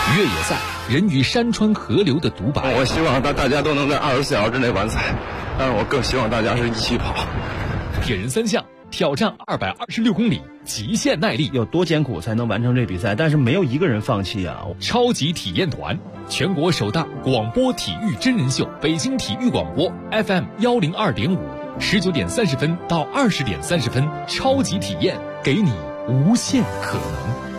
越野赛，人与山川河流的独白。 我希望大家都能在24小时之内完赛，但是我更希望大家是一起跑。 铁人三项挑战226公里，极限耐力， 有多艰苦才能完成这比赛？但是没有一个人放弃啊！ 超级体验团，全国首档广播体育真人秀，北京体育广播 FM 102.5，19:30到20:30，超级体验，给你无限可能。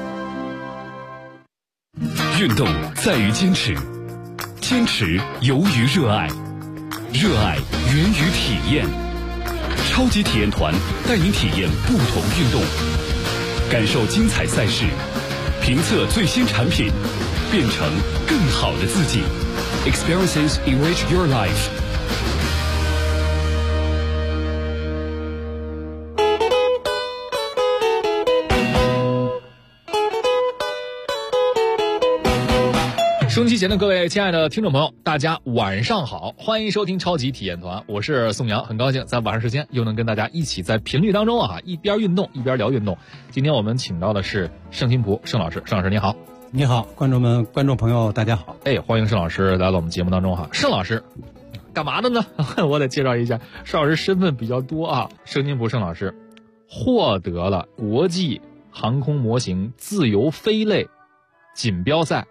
运动在于坚持，坚持由于热爱，热爱源于体验。超级体验团带您体验不同运动，感受精彩赛事，评测最新产品，变成更好的自己。Experiences enrich your life。收音机前的各位亲爱的听众朋友，大家晚上好，欢迎收听超级体验团，我是宋阳，很高兴在晚上时间又能跟大家一起在频率当中一边运动一边聊运动。今天我们请到的是盛新蒲盛老师，盛老师你好。 你好，观众朋友大家好。 欢迎盛老师来到我们节目当中盛老师干嘛的呢？我得介绍一下，盛老师身份比较多盛新蒲盛老师获得了国际航空模型自由飞类锦标赛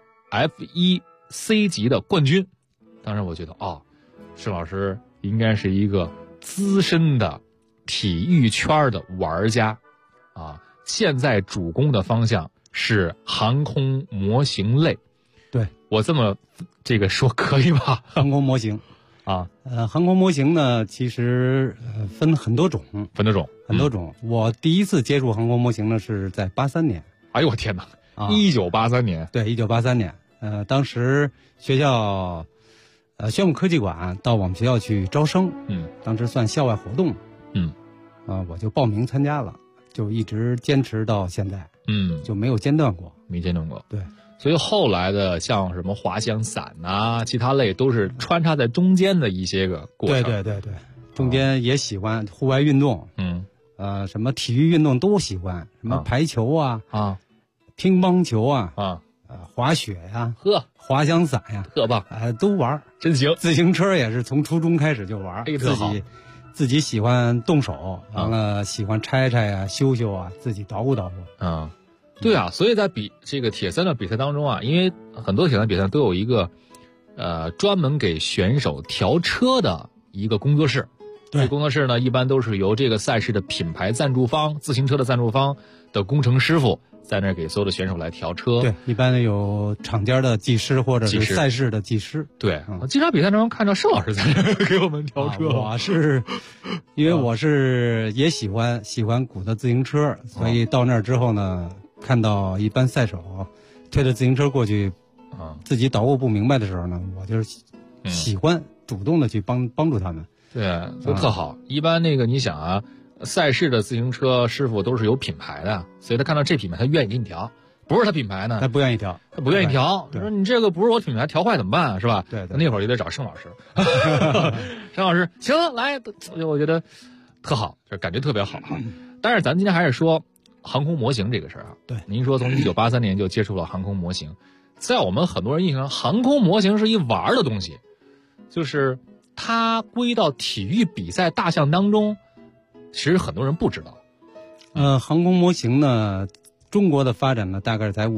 F1C 级的冠军。当时我觉得盛老师应该是一个资深的体育圈的玩家现在主攻的方向是航空模型类。 对， 我这么说可以吧？ 航空模型航空模型呢其实分很多种。我第一次接触航空模型呢是在83年。 哎呦我天哪！1983年。 对，1983年。当时学校宣武科技馆到我们学校去招生，当时算校外活动，我就报名参加了，就一直坚持到现在，就没有间断过。 对，所以后来的像什么滑翔伞其他类都是穿插在中间的一些个过程。 对，中间也喜欢户外运动，什么体育运动都喜欢，什么排球乒乓球滑雪滑翔伞特棒， 都玩， 真行。 自行车也是从初中开始就玩，自己喜欢动手，完了喜欢拆修自己捣鼓。 对所以在这个铁三的比赛当中因为很多铁三比赛都有一个专门给选手调车的一个工作室。 对， 这工作室呢一般都是由这个赛事的品牌赞助方、自行车的赞助方的工程师傅在那儿给所有的选手来调车。 对，一般有场间的技师或者是赛事的技师。 对，我经常比赛中看到盛老师在那儿给我们调车。 我是因为我是也喜欢鼓的自行车，所以到那儿之后呢，看到一般赛手推着自行车过去，自己捣鼓不明白的时候呢，我就是喜欢主动的去帮助他们。 对，就特好。一般你想赛事的自行车师傅都是有品牌的，所以他看到这品牌他愿意给你调，不是他品牌呢他不愿意调。 他说你这个不是我品牌，调坏怎么办是吧？ 对， 那会儿就得找盛老师。盛老师行来，我觉得特好，就感觉特别好但是咱今天还是说航空模型这个事儿对， 您说从1983年就接触了航空模型，在我们很多人印象中，航空模型是一玩的东西，就是它归到体育比赛大项当中，其实很多人不知道。 航空模型呢，中国的发展呢，大概是在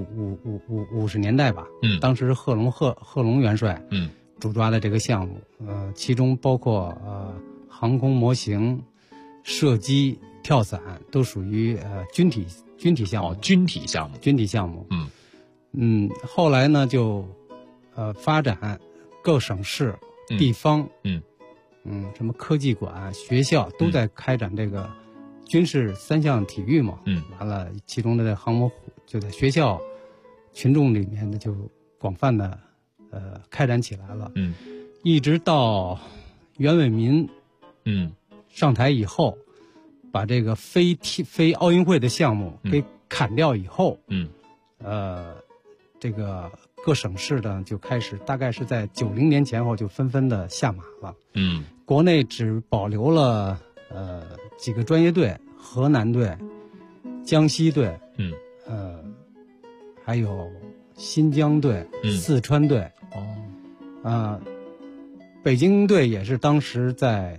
50年代吧。当时贺龙元帅主抓的这个项目，其中包括航空模型、射击、跳伞都属于军体项目。 军体项目。 后来呢就发展各省市。地方什么科技馆、学校都在开展这个军事3项体育嘛。完了，其中的这航模就在学校群众里面的就广泛的开展起来了。一直到袁伟民上台以后，把这个非奥运会的项目给砍掉以后，这个各省市呢就开始，大概是在90年前后就纷纷的下马了。国内只保留了几个专业队，河南队、江西队，还有新疆队、四川队。北京队也是当时在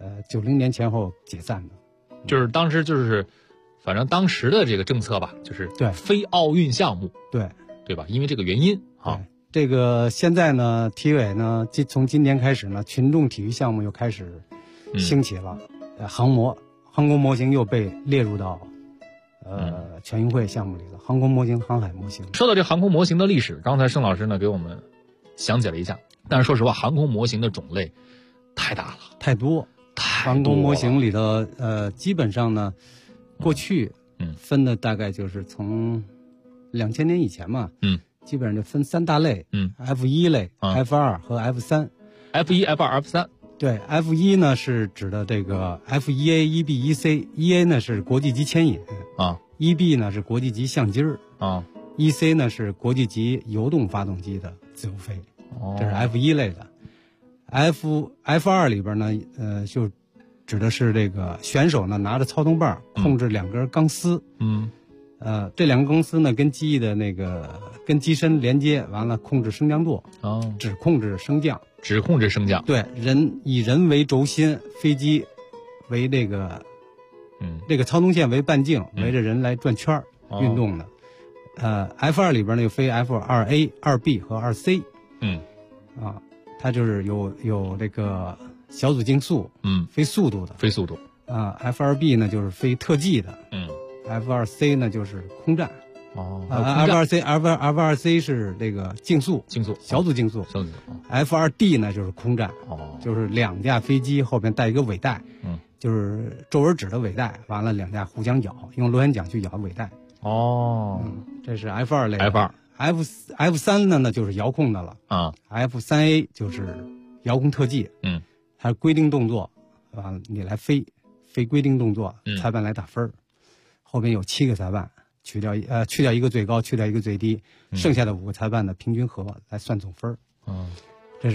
90年前后解散的， 就是当时就是反正当时的这个政策吧，就是对非奥运项目，对吧？因为这个原因啊。 这个现在呢，体委呢从今年开始呢，群众体育项目又开始兴起了，航空模型又被列入到全运会项目里了，航空模型、航海模型。 说到这航空模型的历史，刚才盛老师呢给我们详解了一下，但是说实话，航空模型的种类太大了， 太多。航空模型里头，基本上呢，过去分的大概就是从2000年以前嘛，基本上就分3大类，F1类、F2和F3。F1、 F2、F3。 对 ，F1 呢是指的这个 F1A、1B、1C，1A 呢是国际级牵引，1B 呢是国际级相机，1C 呢是国际级油动发动机的自由飞，这是 F1 类的。F2 里边呢，就指的是这个选手呢拿着操纵棒控制2根钢丝，这2根钢丝呢跟机翼的那个跟机身连接，完了控制升降舵，只控制升降。对，以人为轴心，飞机为这个，这个操纵线为半径，围着人来转圈运动的。F2 里边呢有飞 F2A、2B 和2C，它就是有这个小组竞速，飞速度的，F2B 呢就是飞特技的，F2C 呢就是空战。F2C 是这个竞速，小组竞速。F2D 呢就是空战，就是2架飞机后边带一个尾带，就是皱纹纸的尾带，完了2架互相咬，用螺旋桨去咬尾带。这是 F2 类。F3 呢就是遥控的了，F3A 就是遥控特技，它是规定动作，完了你来飞规定动作，裁判来打分，后边有7个裁判。去掉一个最高，去掉一个最低，剩下的5个裁判的平均和来算总分。这是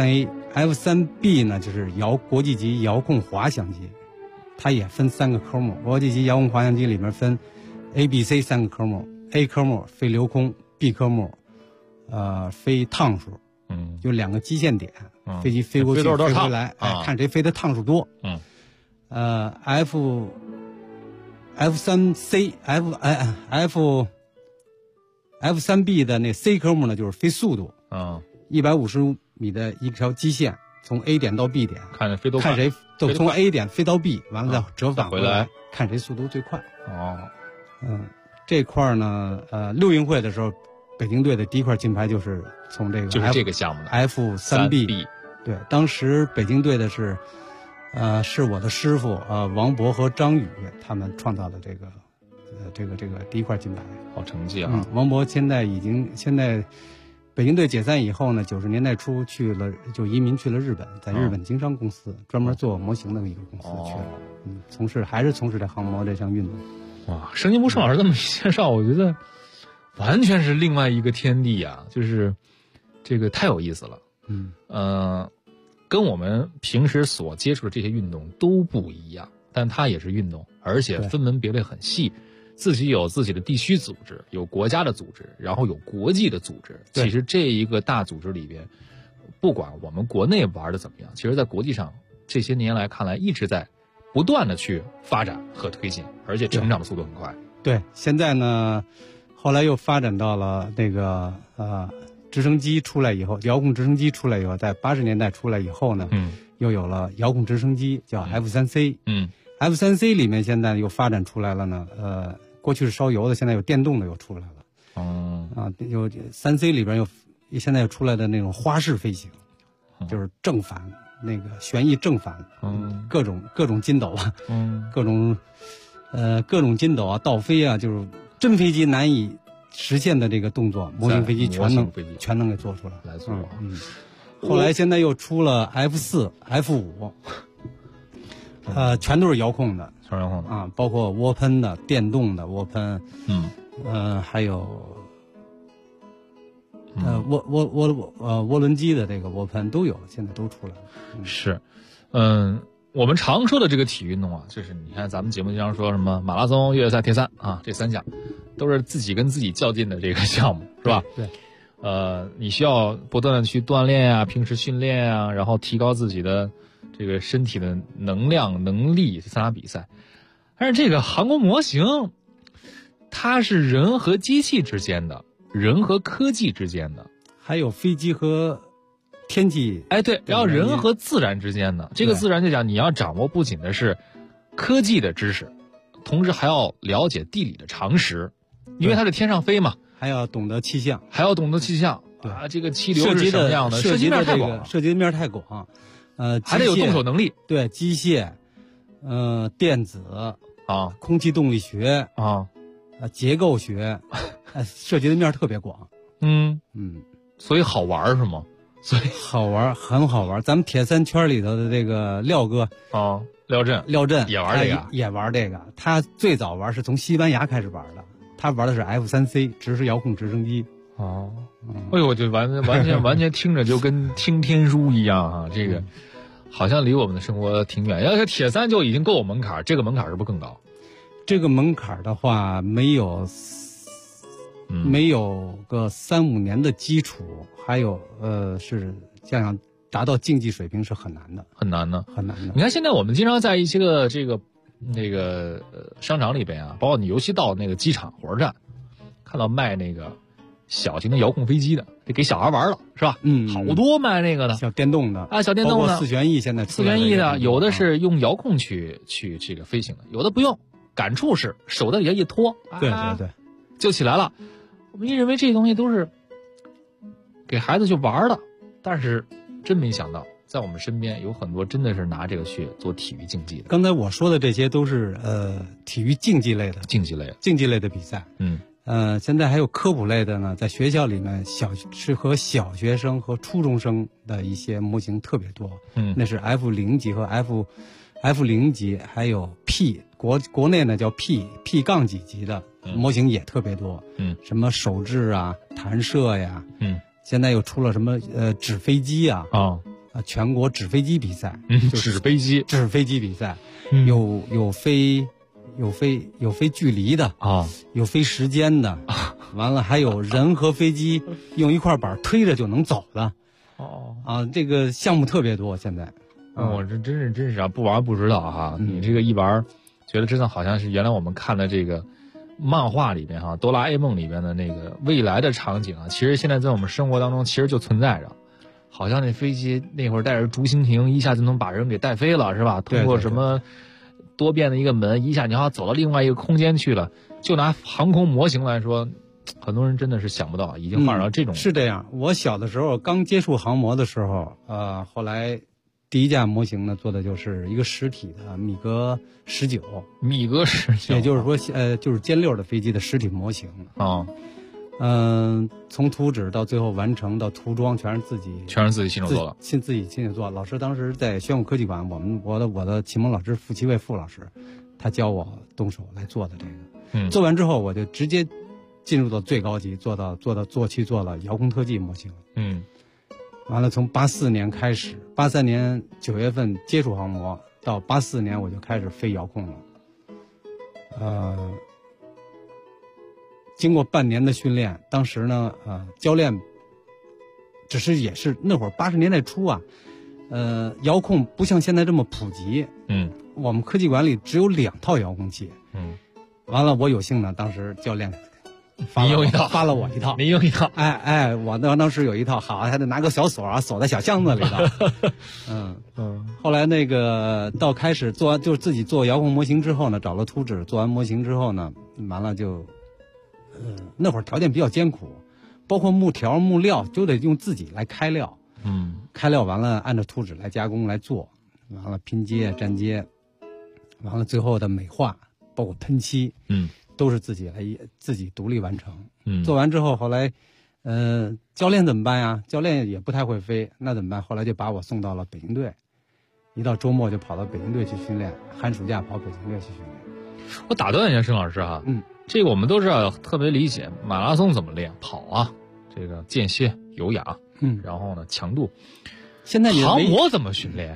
F3A。F3B 呢就是国际级遥控滑翔机，它也分3个科目。国际级遥控滑翔机里面分 A、B、C 3个科目。A 科目飞留空，B 科目飞趟数，就2个基线点，飞机飞过去飞回来，看谁飞的趟数多。F3B 的那 C 科目呢，就是飞速度，150米的一条基线，从 A 点到 B 点，看谁都从 A 点飞到 B， 完了再折返回来，看谁速度最快。这块呢，6运会的时候，北京队的第一块金牌就是从这个就是这个项目的 F3B。对，当时北京队的是我的师傅王博和张宇他们创造的这个第一块金牌， 好成绩啊！ 王博现在北京队解散以后呢，90年代初就移民去了日本，在日本经商公司专门做模型的一个公司去了，从事这航模这项运动。 哇，盛金波盛老师这么一介绍，我觉得完全是另外一个天地啊！就是这个太有意思了，跟我们平时所接触的这些运动都不一样，但它也是运动，而且分门别类很细，自己有自己的地区组织，有国家的组织，然后有国际的组织。其实这一个大组织里边，不管我们国内玩的怎么样，其实在国际上这些年来看来一直在不断的去发展和推进，而且成长的速度很快。 对，现在呢，后来又发展到了那个直升机出来以后，遥控直升机出来以后，在80年代出来以后呢，又有了遥控直升机，叫 F3C。F3C 里面现在又发展出来了呢，过去是烧油的，现在有电动的又出来了。有 3C 里边现在又出来的那种花式飞行，就是正反那个旋翼正反，各种筋斗啊，各种筋斗啊，倒飞啊，就是真飞机难以实现的这个动作，模型飞机全能给做出来。后来现在又出了 F4、F5，全都是遥控的，包括涡喷的、电动的涡喷，还有涡轮机的这个涡喷都有，现在都出来了。 是， 我们常说的这个体育运动啊，就是你看咱们节目经常说什么马拉松、越野赛、铁三啊，这3项都是自己跟自己较劲的这个项目，是吧？ 对。 你需要不断的去锻炼啊，平时训练啊，然后提高自己的这个身体的能量、能力去参加比赛。但是这个航空模型，它是人和机器之间的，人和科技之间的， 还有飞机和天气。 哎，对，然后人和自然之间的，这个自然就讲你要掌握不仅的是科技的知识，同时还要了解地理的常识，因为它是天上飞嘛。 还要懂得气象， 啊，这个气流是什么样的？ 涉及面太广， 涉及的面太广， 还得有动手能力。 对，机械，电子啊， 空气动力学啊， 结构学，涉及的面特别广。 所以好玩是吗？所以好玩，很好玩。咱们铁三圈里头的这个廖哥啊，廖震也玩这个， 也玩这个。他最早玩是从西班牙开始玩的。他玩的是 F3C 直升遥控直升机。 哎呦，我就完全听着就跟听天书一样啊！这个好像离我们的生活挺远。要是铁三就已经够门槛，这个门槛是不是更高？ 这个门槛的话，没有个3-5年的基础，还有是想达到竞技水平是很难的。 你看现在我们经常在一些个那个商场里边啊，包括你尤其到那个机场、火车站，看到卖那个小型的遥控飞机的，得给小孩玩了，是吧？好多卖那个的小电动的啊，小电动的， 包括4旋翼现在 4旋翼的，有的是用遥控去这个飞行的，有的不用，感触式，手在底下一拖， 对， 就起来了。我们一认为这些东西都是给孩子去玩的，但是真没想到。在我们身边有很多真的是拿这个去做体育竞技的。 刚才我说的这些都是体育竞技类的比赛。现在还有科普类的呢，在学校里面适合小学生和初中生的一些模型特别多。那是 F0级和 F0级，还有 P 国内呢叫 P 杠几级的模型也特别多。什么手制啊、弹射呀。现在又出了什么纸飞机啊。全国纸飞机比赛， 纸飞机比赛，有飞距离的啊，有飞时间的，完了还有人和飞机用一块板推着就能走的，这个项目特别多。现在， 我这真是啊，不玩不知道哈。你这个一玩，觉得真的好像是原来我们看的这个漫画里边哈，哆啦 A 梦里边的那个未来的场景啊，其实现在在我们生活当中其实就存在着。好像那飞机那会儿带着竹蜻蜓，一下就能把人给带飞了，是吧？通过什么多变的一个门，一下你好像走到另外一个空间去了。就拿航空模型来说，很多人真的是想不到，已经发展到这种。 是这样，我小的时候刚接触航模的时候，后来第一架模型呢做的就是一个实体的米格19，也就是说，就是歼六的飞机的实体模型啊。从图纸到最后完成到涂装，全是自己亲手做了， 自己亲手做。老师当时在宣武科技馆，我的启蒙老师傅其卫傅老师，他教我动手来做的这个。做完之后我就直接进入到最高级，做了遥控特技模型。完了从84年开始，83年9月份接触航模，到84年我就开始飞遥控了。经过半年的训练，当时呢，教练也是那会儿80年代初啊，遥控不像现在这么普及。我们科技馆里只有2套遥控器。完了，我有幸呢，当时教练发了我一套， 你用一套。 我当时有一套，好，还得拿个小锁啊，锁在小箱子里头。后来那个到开始做完，就是自己做遥控模型之后呢，找了图纸，做完模型之后呢，完了就。那会儿条件比较艰苦，包括木条木料就得用自己来开料。开料完了按照图纸来加工来做，完了拼接粘接，完了最后的美化包括喷漆，都是自己独立完成。做完之后后来教练怎么办呀？教练也不太会飞，那怎么办？后来就把我送到了北京队，一到周末就跑到北京队去训练，寒暑假跑北京队去训练。 我打断一下申老师哈，这个我们都知道特别理解，马拉松怎么练？跑啊，这个间歇、有氧，然后呢强度。 现在航模怎么训练？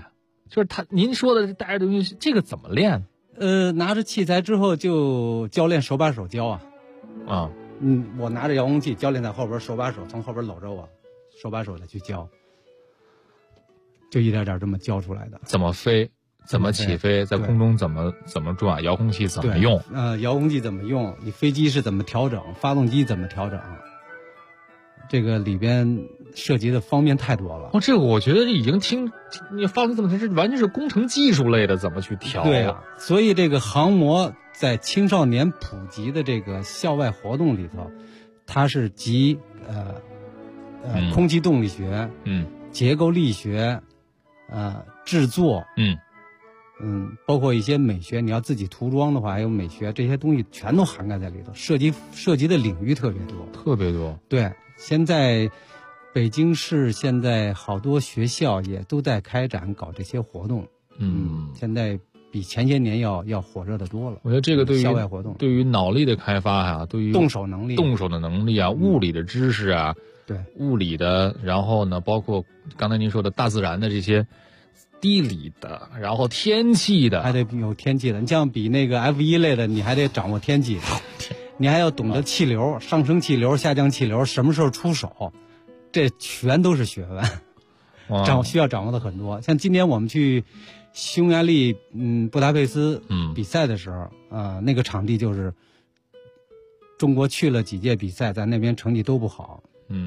就是您说的带着东西，这个怎么练？ 拿着器材之后就教练手把手教啊。 啊， 我拿着遥控器，教练在后边手把手从后边搂着我，手把手的去教，就一点点这么教出来的。 怎么飞？怎么起飞？在空中怎么转？遥控器怎么用？ 遥控器怎么用？你飞机是怎么调整？发动机怎么调整？这个里边涉及的方面太多了。 这个我觉得已经你发动机怎么调，这完全是工程技术类的，怎么去调？ 对啊，所以这个航模在青少年普及的这个校外活动里头，它是集空气动力学、结构力学、制作、包括一些美学，你要自己涂装的话，还有美学，这些东西全都涵盖在里头，涉及的领域特别多， 特别多。 对，现在北京市现在好多学校也都在开展搞这些活动，现在比前些年要火热的多了。 我觉得这个对于校外活动， 对于脑力的开发呀，对于动手能力啊，物理的知识啊， 对， 物理的，然后呢，包括刚才您说的大自然的这些。地理的，然后天气的， 还得有天气的。你像比那个 F1类的，你还得掌握天气，你还要懂得气流、上升气流、下降气流，什么时候出手，这全都是学问，需要掌握的很多。像今年我们去匈牙利布达佩斯比赛的时候，那个场地就是中国去了几届比赛，在那边成绩都不好，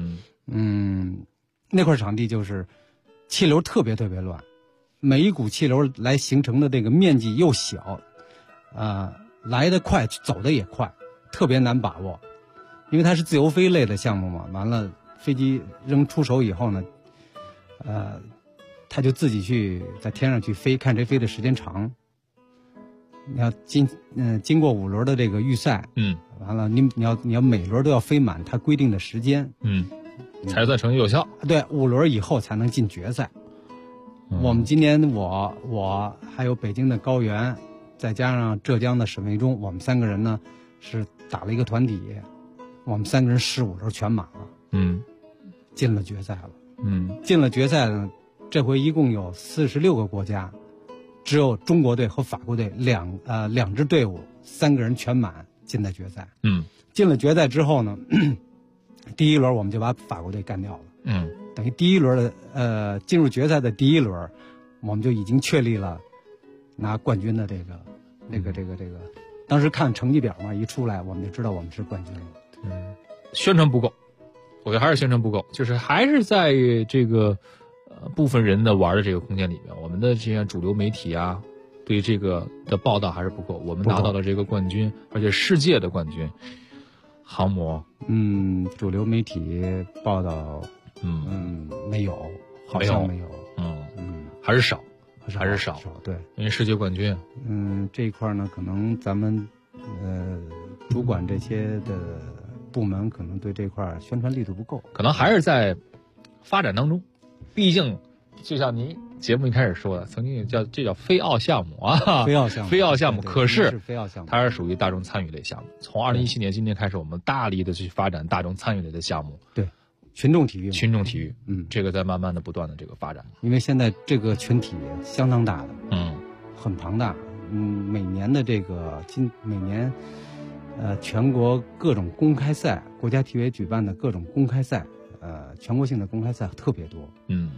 那块场地就是气流特别特别乱。每一股气流来形成的这个面积又小，来得快，走得也快，特别难把握。因为它是自由飞类的项目嘛，完了飞机出手以后呢，他就自己去在天上去飞，看谁飞的时间长。你要经过5轮的这个预赛，完了你要每轮都要飞满它规定的时间， 才算成绩有效。 对，5轮以后才能进决赛。我们今年我还有北京的高原，再加上浙江的沈卫忠，我们3个人呢是打了一个团体，我们3个人15轮全满了，进了决赛了，进了决赛呢，这回一共有46个国家，只有中国队和法国队两支队伍3个人全满进在决赛，进了决赛之后呢，第一轮我们就把法国队干掉了，等于第一轮的进入决赛的第一轮，我们就已经确立了拿冠军的这个，当时看成绩表嘛，一出来我们就知道我们是冠军了。 宣传不够，我觉得还是宣传不够，就是还是在这个部分人的玩的这个空间里面，我们的这些主流媒体啊，对这个的报道还是不够。我们拿到了这个冠军，而且世界的冠军，航模。 主流媒体报道。没有，好像没有， 还是少， 对， 因为世界冠军， 这一块呢，可能咱们主管这些的部门可能对这块宣传力度不够， 可能还是在发展当中。毕竟，就像您节目一开始说的，曾经这叫非奥项目啊， 非奥项目， 可是非奥项目， 它是属于大众参与类项目。从2017年今年开始，我们大力的去发展大众参与类的项目， 对。群众体育， 这个在慢慢的不断的这个发展， 因为现在这个群体相当大的，很庞大，每年的这个每年，全国各种公开赛，国家体委举办的各种公开赛，全国性的公开赛特别多，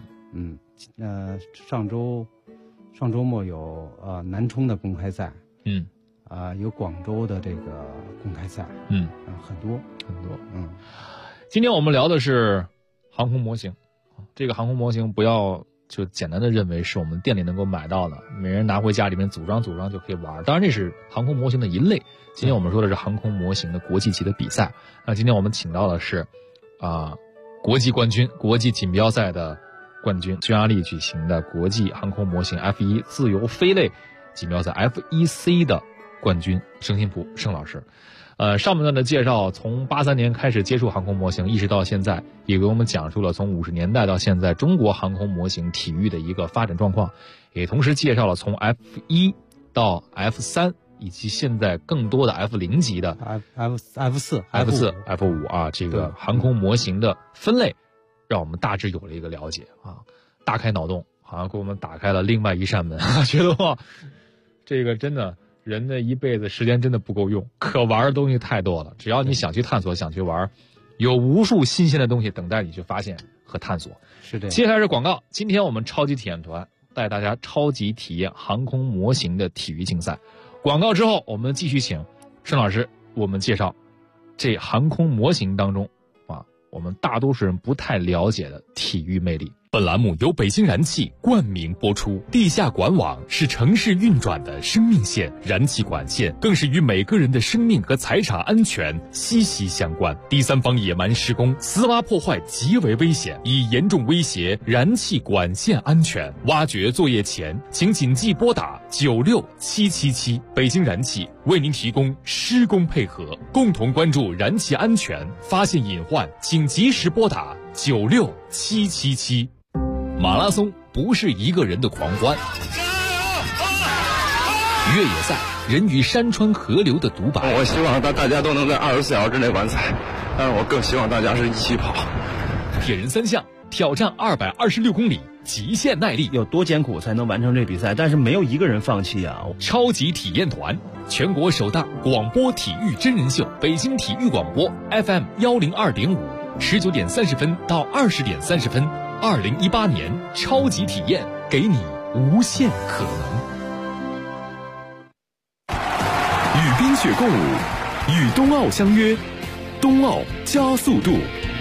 上周末有南充的公开赛，有广州的这个公开赛，很多， 今天我们聊的是航空模型，这个航空模型不要就简单的认为是我们店里能够买到的，每人拿回家里面组装就可以玩。当然这是航空模型的一类。今天我们说的是航空模型的国际级的比赛。那今天我们请到的是国际冠军、国际锦标赛的冠军，匈牙利举行的国际航空模型 F1 自由飞类锦标赛 F1C 的冠军盛新普盛老师。上半段的介绍，从83年开始接触航空模型，一直到现在，也给我们讲述了从50年代到现在中国航空模型体育的一个发展状况，也同时介绍了从 F1 到 F3 以及现在更多的 F0 级的 F4、 F5 啊，这个航空模型的分类，让我们大致有了一个了解啊，大开脑洞。 好像给我们打开了另外一扇门，觉得哇，这个真的人的一辈子时间真的不够用，可玩的东西太多了。只要你想去探索，想去玩，有无数新鲜的东西等待你去发现和探索。 是的。 接下来是广告，今天我们超级体验团带大家超级体验航空模型的体育竞赛。广告之后，我们继续请申老师我们介绍这航空模型当中我们大多数人不太了解的体育魅力。 本栏目由北京燃气冠名播出。地下管网是城市运转的生命线，燃气管线更是与每个人的生命和财产安全息息相关。第三方野蛮施工、私挖破坏极为危险，已严重威胁燃气管线安全。挖掘作业前，请谨记拨打96777。北京燃气为您提供施工配合，共同关注燃气安全，发现隐患请及时拨打96777。马拉松不是一个人的狂欢，越野赛人与山川河流的独白。 我希望大家都能在24小时之内完赛，但是我更希望大家是一起跑。 铁人3项挑战226公里，极限耐力， 有多艰苦才能完成这比赛？但是没有一个人放弃啊！ 超级体验团，全国首档广播体育真人秀，北京体育广播 FM 102.5，19点30分到20点30分。2018年超级体验，给你无限可能。与冰雪共舞，与冬奥相约，冬奥加速度。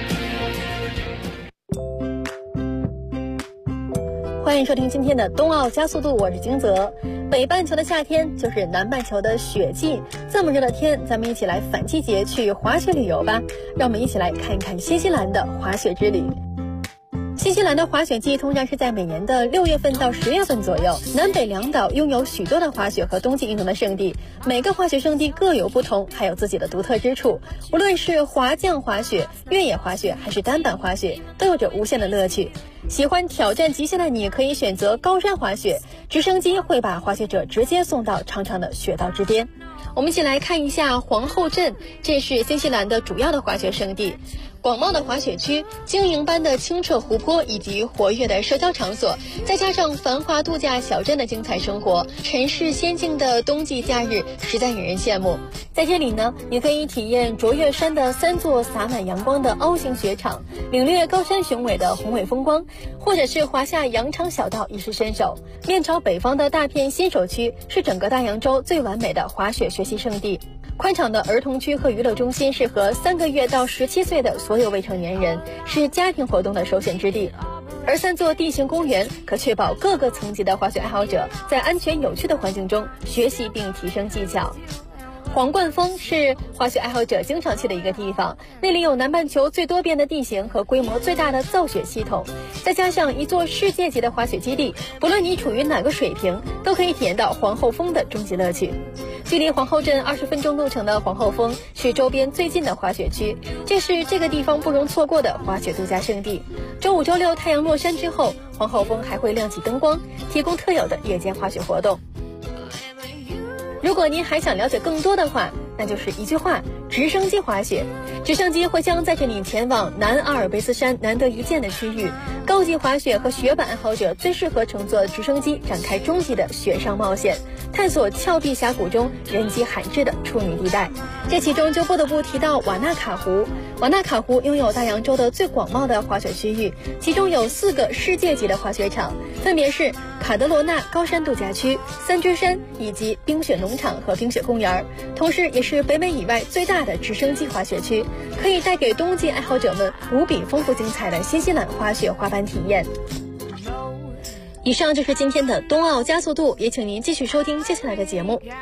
欢迎收听今天的冬奥加速度，我是金泽。北半球的夏天就是南半球的雪季，这么热的天，咱们一起来反季节去滑雪旅游吧。让我们一起来看一看新西兰的滑雪之旅。新西兰的滑雪季通常是在每年的6月份到10月份左右。南北两岛拥有许多的滑雪和冬季运动的圣地，每个滑雪圣地各有不同，还有自己的独特之处。无论是滑降滑雪、越野滑雪还是单板滑雪，都有着无限的乐趣。喜欢挑战极限的你可以选择高山滑雪，直升机会把滑雪者直接送到长长的雪道之巅。我们一起来看一下皇后镇，这是新西兰的主要的滑雪胜地。广袤的滑雪区、晶莹般的清澈湖泊以及活跃的社交场所，再加上繁华度假小镇的精彩生活，尘世仙境的冬季假日实在引人羡慕。在这里呢，你可以体验卓越山的3座洒满阳光的凹形雪场，领略高山雄伟的宏伟风光，或者是滑下羊肠小道一试身手。面朝北方的大片新手区是整个大洋洲最完美的滑雪学习胜地。宽敞的儿童区和娱乐中心适合3个月到17岁的所有未成年人，是家庭活动的首选之地。而3座地形公园可确保各个层级的滑雪爱好者在安全有趣的环境中学习并提升技巧。皇冠峰是滑雪爱好者经常去的一个地方，那里有南半球最多变的地形和规模最大的造雪系统，再加上一座世界级的滑雪基地，不论你处于哪个水平，都可以体验到皇后峰的终极乐趣。距离皇后镇20分钟路程的皇后峰是周边最近的滑雪区，这是这个地方不容错过的滑雪度假胜地。周5、周6太阳落山之后，皇后峰还会亮起灯光，提供特有的夜间滑雪活动。如果您还想了解更多的话，那就是一句话：直升机滑雪。直升机会将载着你前往南阿尔卑斯山难得一见的区域，高级滑雪和雪板爱好者最适合乘坐直升机展开终极的雪上冒险，探索峭壁峡谷中人迹罕至的处女地带。这其中就不得不提到瓦纳卡湖。瓦纳卡湖拥有大洋洲的最广袤的滑雪区域，其中有4个世界级的滑雪场，分别是卡德罗纳高山度假区、3只山以及冰雪农场和冰雪公园，同时也是北美以外最大的直升机滑雪区，可以带给冬季爱好者们无比丰富精彩的新西兰滑雪滑板体验。以上就是今天的冬奥加速度，也请您继续收听接下来的节目。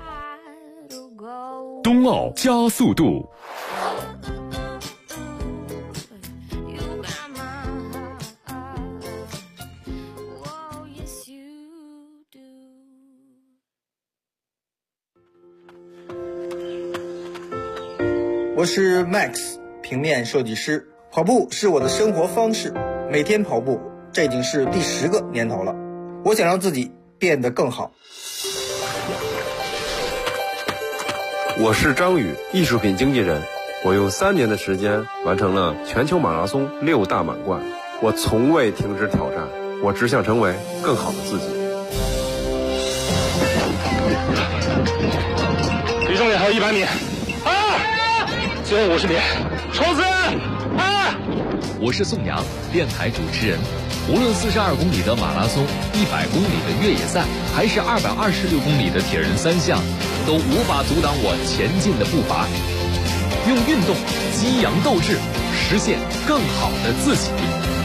冬奥加速度。 我是 Max， 平面设计师。跑步是我的生活方式，每天跑步，这已经是第10个年头了。我想让自己变得更好。 我是张宇，艺术品经纪人。我用3年的时间完成了全球马拉松6大满贯。我从未停止挑战， 我只想成为更好的自己。 离终点还有100米，最后50米，冲刺！ 我是宋阳，电台主持人。无论42公里的马拉松、100公里的越野赛，还是226公里的铁人3项，都无法阻挡我前进的步伐。用运动激扬斗志，实现更好的自己。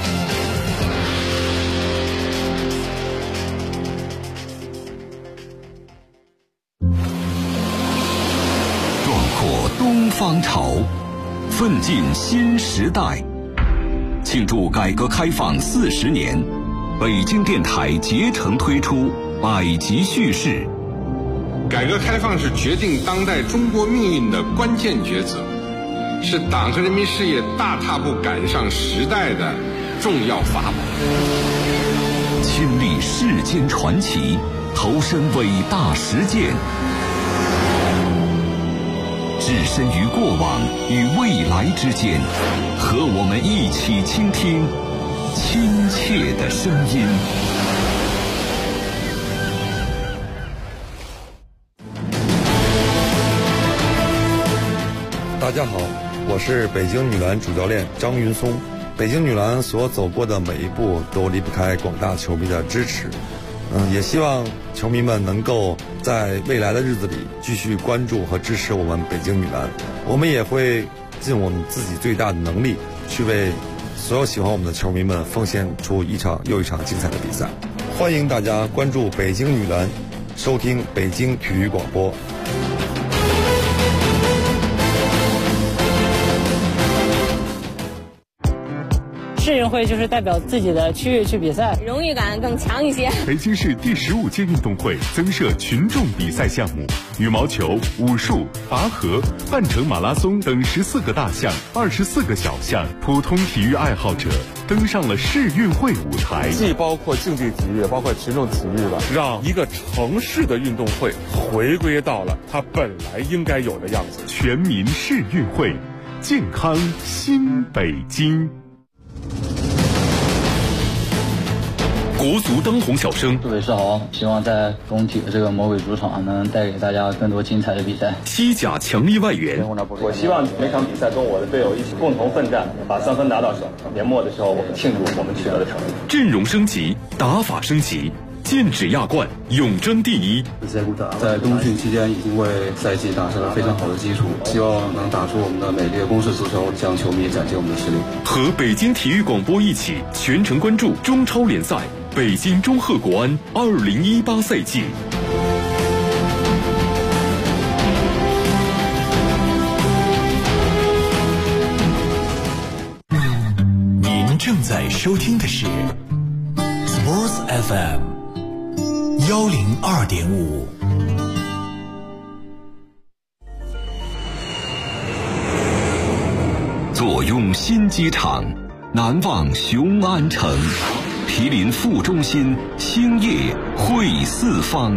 壮阔东方潮，奋进新时代。庆祝改革开放40年，北京电台竭诚推出百集叙事。 改革开放是决定当代中国命运的关键抉择，是党和人民事业大踏步赶上时代的重要法宝。 亲历世间传奇，投身伟大实践，置身于过往与未来之间，和我们一起倾听亲切的声音。 大家好，我是北京女篮主教练张云松。北京女篮所走过的每一步都离不开广大球迷的支持。也希望球迷们能够在未来的日子里继续关注和支持我们北京女篮。我们也会尽我们自己最大的能力，去为所有喜欢我们的球迷们奉献出一场又一场精彩的比赛。欢迎大家关注北京女篮，收听北京体育广播。 市运会就是代表自己的区域去比赛， 荣誉感更强一些。 北京市第15届运动会增设群众比赛项目，羽毛球、武术、拔河、半程马拉松等14个大项、24个小项，普通体育爱好者登上了市运会舞台。 既包括竞技体育，也包括群众体育吧， 让一个城市的运动会回归到了它本来应该有的样子。全民市运会，健康新北京。国足当红小生， 祝伟是好，希望在工体的这个魔鬼主场能带给大家更多精彩的比赛。 西甲强力外援， 我希望每场比赛跟我的队友一起共同奋战，把3分拿到手。年末的时候，我们庆祝我们取得的成绩。 阵容升级，打法升级，剑指亚冠，永争第一。 在冬训期间已经为赛季打下了非常好的基础，希望能打出我们的美丽的攻势足球，向球迷展现我们的实力。 和北京体育广播一起全程关注中超联赛北京中赫国安2018赛季。 您正在收听的是 Sports FM 102.5。坐拥新机场，难忘雄安城。毗邻副中心，兴业汇四方。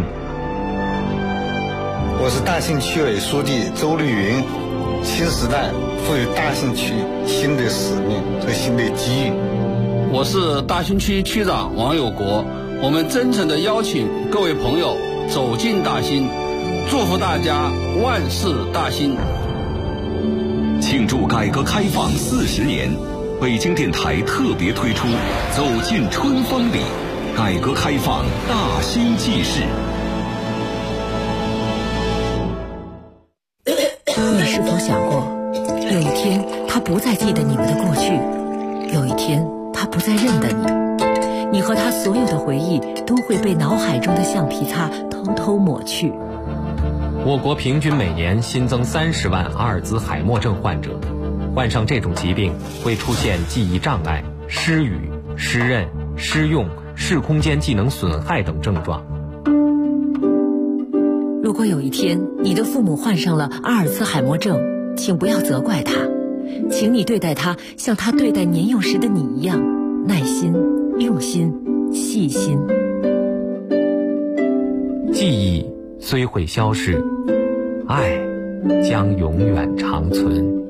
我是大兴区委书记周绿云。新时代赋予大兴区新的使命和新的机遇。 我是大兴区区长王有国。我们真诚地邀请各位朋友走进大兴，祝福大家万事大兴。 庆祝改革开放40年。北京电台特别推出《走进春风里》，改革开放大兴纪事。 你是否想过，有一天他不再记得你们的过去，有一天他不再认得你，你和他所有的回忆都会被脑海中的橡皮擦偷偷抹去。 我国平均每年新增30万阿尔兹海默症患者。患上这种疾病会出现记忆障碍、失语、失认、失用、视空间技能损害等症状。 如果有一天你的父母患上了阿尔兹海默症，请不要责怪他，请你对待他像他对待年幼时的你一样，耐心、用心、细心。 记忆虽会消逝，爱将永远长存。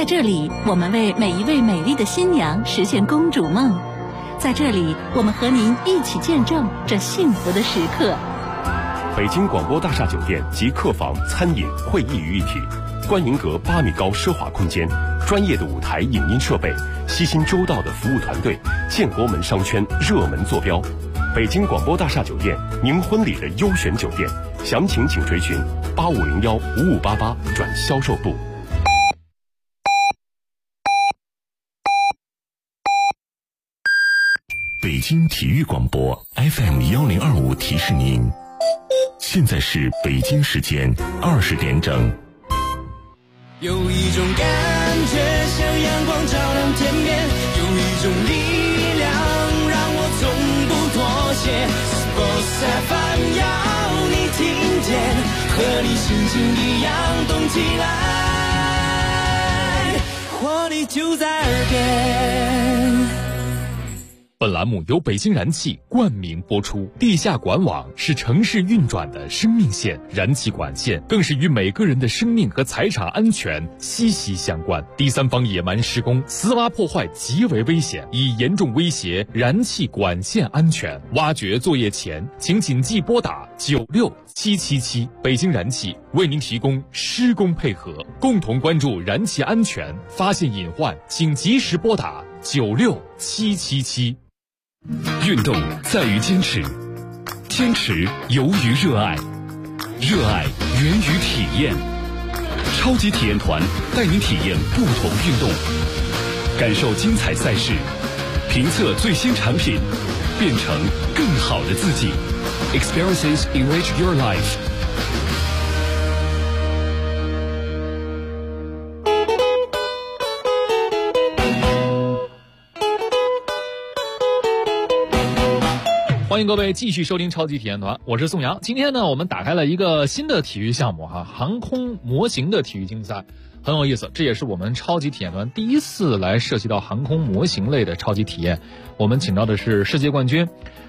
在这里，我们为每一位美丽的新娘实现公主梦。在这里，我们和您一起见证这幸福的时刻。 北京广播大厦酒店集客房、餐饮、会议于一体，观云阁8米高奢华空间，专业的舞台影音设备，悉心周到的服务团队，建国门商圈热门坐标。北京广播大厦酒店，您婚礼的优选酒店，详情请垂询8501-5588转销售部。 北京体育广播 FM1025提示您，现在是北京时间20点整。 有一种感觉像阳光照亮天边，有一种力量让我从不妥协。Sports FM 要你听见，和你心情一样动起来，活力就在耳边。 本栏目由北京燃气冠名播出。地下管网是城市运转的生命线，燃气管线更是与每个人的生命和财产安全息息相关。第三方野蛮施工、私挖破坏极为危险，已严重威胁燃气管线安全。挖掘作业前，请谨记拨打96777。北京燃气为您提供施工配合，共同关注燃气安全，发现隐患请及时拨打96777。 运动在于坚持，坚持由于热爱，热爱源于体验。超级体验团带您体验不同运动，感受精彩赛事，评测最新产品，变成更好的自己。Experiences enrich your life。 欢迎各位继续收听超级体验团，我是宋阳。今天呢，我们打开了一个新的体育项目航空模型的体育竞赛，很有意思。这也是我们超级体验团第一次来涉及到航空模型类的超级体验。我们请到的是世界冠军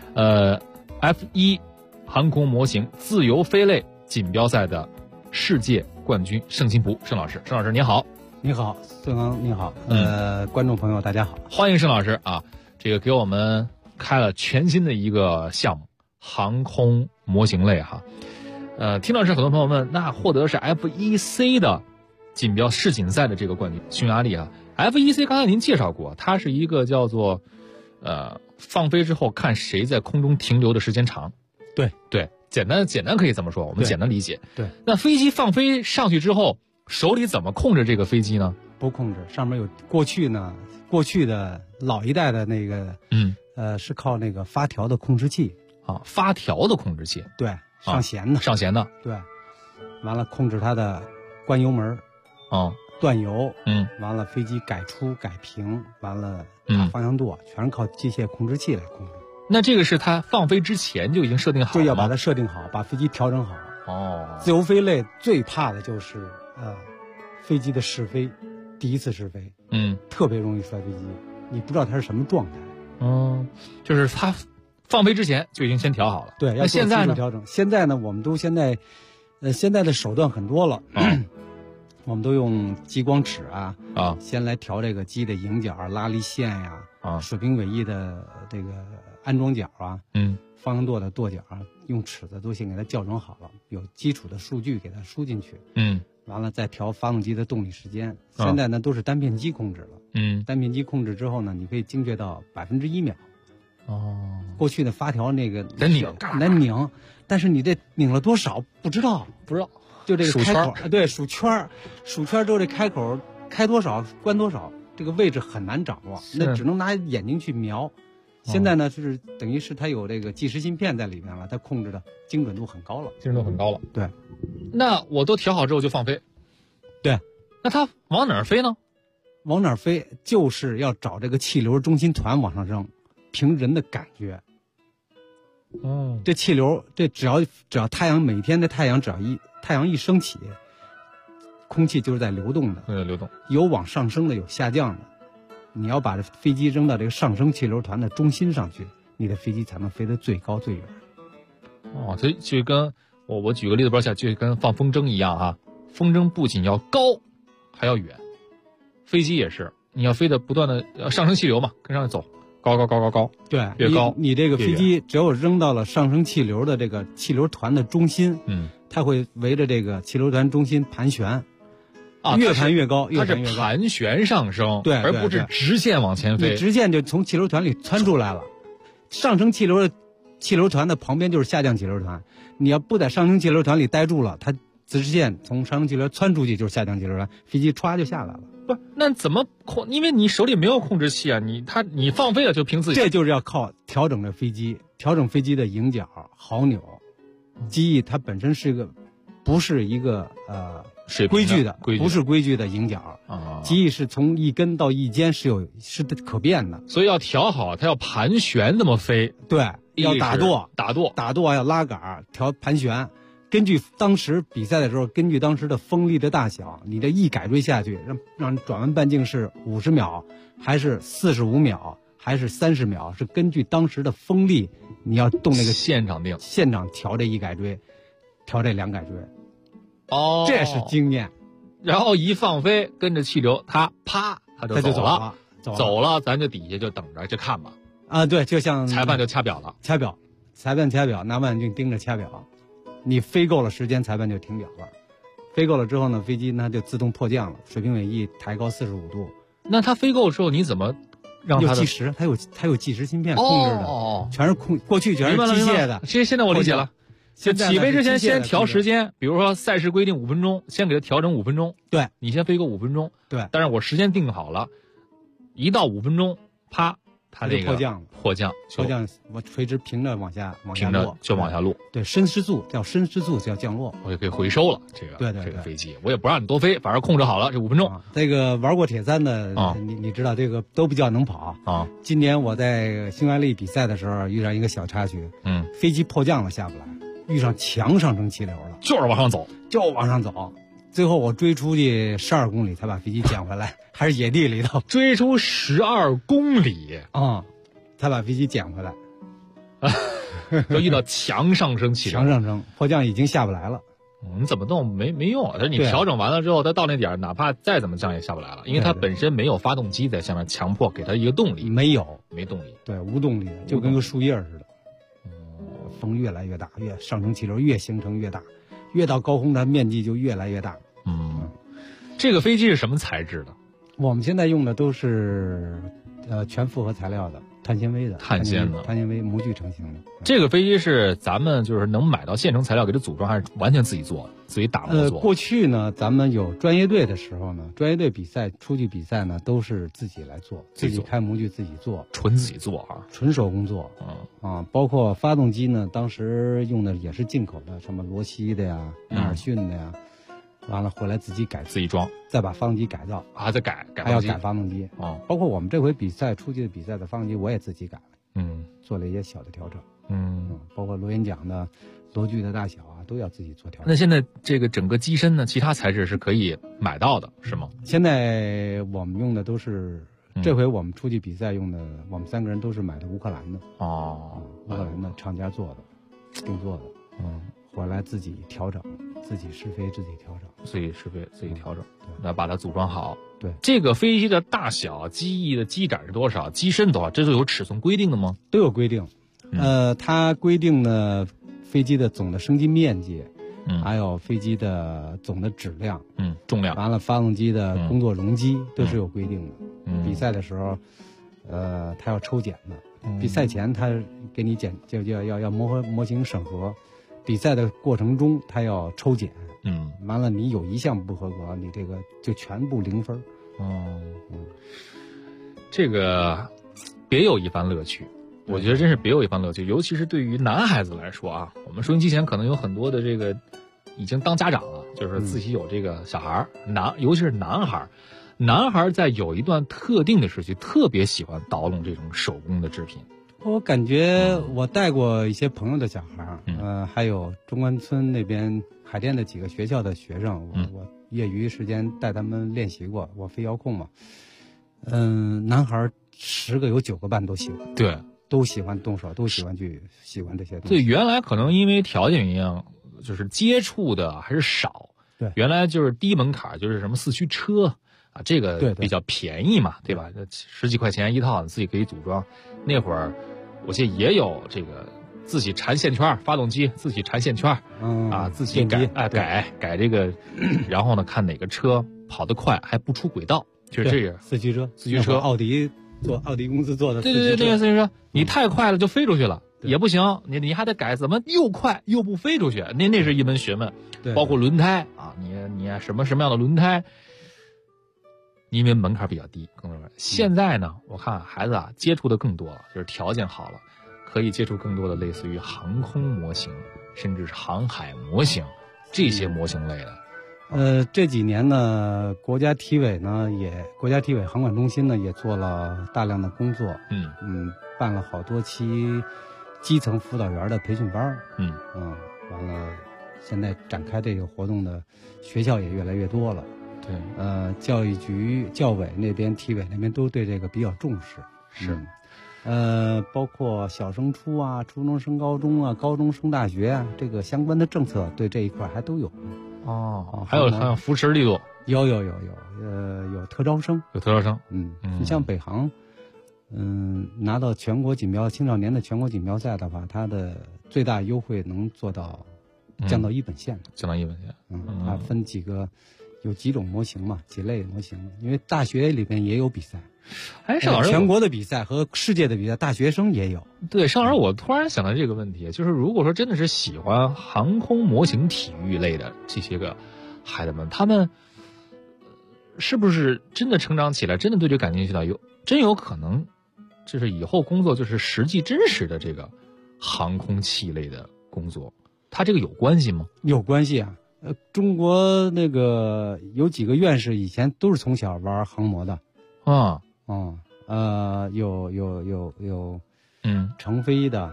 ，F1 航空模型自由飞类锦标赛的世界冠军盛新蒲盛老师。盛老师您好。 你好，宋阳你好，观众朋友大家好， 欢迎盛老师啊！这个给我们开了全新的一个项目，航空模型类听到这很多朋友问，那获得是 F1C 的世锦赛的这个冠军匈牙利F1C 刚才您介绍过，它是一个叫做放飞之后看谁在空中停留的时间长。对，简单可以这么说，我们简单理解。 对， 那飞机放飞上去之后，手里怎么控制这个飞机呢？ 不控制，上面有过去的老一代的那个是靠那个发条的控制器发条的控制器， 对，上弦的，对，完了控制它的关油门，断油，完了飞机改出改平，完了打方向舵，全是靠机械控制器来控制。 那这个是它放飞之前就已经设定好了吗？ 就要把它设定好，把飞机调整好。自由飞类最怕的就是飞机的试飞，第一次试飞，特别容易摔飞机，你不知道它是什么状态。 就是它放飞之前就已经先调好了。 对， 那现在呢？ 调整。现在呢，我们都现在的手段很多了，我们都用激光尺先来调这个机的迎角、拉力线水平尾翼的这个安装角方向舵的舵角用尺子都先给它校准好了，有基础的数据给它输进去，完了再调发动机的动力时间。现在呢都是单片机控制了，单片机控制之后呢，你可以精确到1%秒。过去的发条那个难拧，但是你这拧了多少不知道，就这个开口，对，数圈之后这开口开多少关多少，这个位置很难掌握，那只能拿眼睛去瞄。现在呢，就是等于是它有这个计时芯片在里面了，它控制的精准度很高了。 对，那我都调好之后就放飞。 对， 那它往哪儿飞呢？ 往哪儿飞就是要找这个气流中心团往上扔，凭人的感觉。这气流，这只要太阳每天的太阳太阳一升起，空气就是在流动的，有往上升的，有下降的。你要把这飞机扔到这个上升气流团的中心上去，你的飞机才能飞得最高最远。 所以就跟我举个例子，不知道就跟放风筝一样风筝不仅要高，还要远。 飞机也是，你要飞的不断的上升气流嘛，跟上去走，高， 对， 越高你这个飞机只有扔到了上升气流的这个气流团的中心，它会围着这个气流团中心盘旋，越盘越高， 它是盘旋上升， 对， 而不是直线往前飞。 你直线就从气流团里窜出来了，上升气流的气流团的旁边就是下降气流团，你要不在上升气流团里待住了，它直线从上升气流窜出去就是下降气流团，飞机歘就下来了。 不，那怎么控？因为你手里没有控制器啊，你放飞了就凭自己。 这就是要靠调整飞机的迎角、毫钮、机翼，它本身是一个不是一个规矩的，不是规矩的迎角啊。机翼是从一根到一尖是可变的， 所以要调好，它要盘旋那么飞。 对，要打舵要拉杆调盘旋。根据当时比赛的时候，根据当时的风力的大小，你这一改锥下去，让转弯半径是50秒，还是45秒，还是30秒，是根据当时的风力，你要动那个现场调这一改锥，调这2改锥。 哦， 这是经验。 然后一放飞，跟着气流，它就走了，咱就底下就等着就看吧。 啊，对，就像裁判就掐表了， 裁判掐表，拿望远镜盯着掐表。你飞够了时间，裁判就停表了。飞够了之后呢，飞机它就自动迫降了，水平尾翼抬高45度。 那它飞够之后，你怎么让它有计时？它有计时芯片控制的，全是过去全是机械的。 现在我理解了。就起飞之前先调时间，比如说赛事规定5分钟，先给它调整5分钟。 对， 你先飞够5分钟。 对， 但是我时间定好了，一到5分钟，啪，它这个迫降， 我垂直平着往下落， 就往下落。 对，深失速叫降落， 我就可以回收了这个这个飞机，我也不让你多飞，反正控制好了这5分钟。 这个玩过铁三的，你知道这个都比较能跑啊。今年我在匈牙利比赛的时候遇上一个小插曲，飞机迫降了下不来，遇上强上升气流了， 就是往上走， 最后我追出去12公里才把飞机捡回来，还是野地里头追出12公里才把飞机捡回来。 就遇到强上升气流， 强上升迫降已经下不来了。 你怎么动没用啊？你调整完了之后，它到那点哪怕再怎么降也下不来了，因为它本身没有发动机在下面强迫给它一个动力， 没动力， 对，无动力的，就跟个树叶似的。风越来越大，上升气流越形成越大，越到高空它面积就越来越大。 这个飞机是什么材质的？ 我们现在用的都是全复合材料的，碳纤维的，碳纤维模具成型的。 这个飞机是咱们就是能买到现成材料给它组装，还是完全自己做，自己打磨做？ 过去呢，咱们有专业队的时候呢，专业队出去比赛呢，都是自己来做，自己开模具自己做， 纯自己做啊， 纯手工做。包括发动机呢，当时用的也是进口的，什么罗西的呀、纳尔逊的呀。完了回来自己装，再把发动机改造啊，再改还要改发动机包括我们这回出去的比赛的发动机我也自己改了，做了一些小的调整，包括螺旋桨的螺距的大小啊都要自己做调整。 那现在这个整个机身呢，其他材质是可以买到的，是吗？ 现在我们用的都是这回我们出去比赛用的，我们3个人都是买的乌克兰的乌克兰的厂家做的定做的，回来自己调整，自己试飞自己调整， 自己试飞自己调整，来把它组装好。 对， 这个飞机的大小、机翼的机展是多少，机身多少，这都有尺寸规定的吗？ 都有规定。它规定的飞机的总的升机面积，还有飞机的总的质量， 重量， 完了发动机的工作容积都是有规定的。比赛的时候，它要抽检的。比赛前它给你检，就要模型审核。比赛的过程中，他要抽检，完了你有一项不合格，你这个就全部0分。 这个别有一番乐趣，我觉得真是别有一番乐趣，尤其是对于男孩子来说啊，我们收音机前可能有很多的这个已经当家长了，就是自己有这个小孩尤其是男孩在有一段特定的时期特别喜欢捣弄这种手工的制品。 我感觉我带过一些朋友的小孩，还有中关村那边海淀的几个学校的学生，我业余时间带他们练习过，我飞遥控嘛。男孩10个有9个半都喜欢， 对， 都喜欢动手，都喜欢这些东西。 对，原来可能因为条件原因，就是接触的还是少。 对， 原来就是低门槛，就是什么4驱车。 啊，这个比较便宜嘛，对吧？10几块钱一套，你自己可以组装。那会儿我记得也有这个自己缠线圈，发动机自己缠线圈，啊，自己改这个，然后呢，看哪个车跑得快还不出轨道，就是这个四驱车，奥迪公司做的四驱车， 对，四驱车，你太快了就飞出去了。也不行，你还得改，怎么又快又不飞出去？那是一门学问。包括轮胎啊，你什么样的轮胎，因为门槛比较低，更多人。现在呢，我看孩子啊接触的更多了，就是条件好了，可以接触更多的类似于航空模型，甚至是航海模型这些模型类的。 这几年呢，国家体委航管中心呢也做了大量的工作，办了好多期基层辅导员的培训班，完了，现在展开这个活动的学校也越来越多了。对，教育局、教委那边、体委那边都对这个比较重视。 是， 包括小升初啊、初中升高中啊、高中升大学啊，这个相关的政策对这一块还都有。 还有扶持力度， 有特招生，你像北航。拿到全国锦标青少年的全国锦标赛的话，它的最大优惠能做到降到1本线，它分有几种模型嘛，几类模型，因为大学里边也有比赛， 盛老师， 全国的比赛和世界的比赛，大学生也有。 对，盛老师，我突然想到这个问题，就是如果说真的是喜欢航空模型体育类的这些个孩子们，他们是不是真的成长起来，真的对这感兴趣的真有可能？就是以后工作就是实际真实的这个航空器类的工作，它这个有关系吗？ 有关系啊。中国那个有几个院士以前都是从小玩航模的，有成飞的，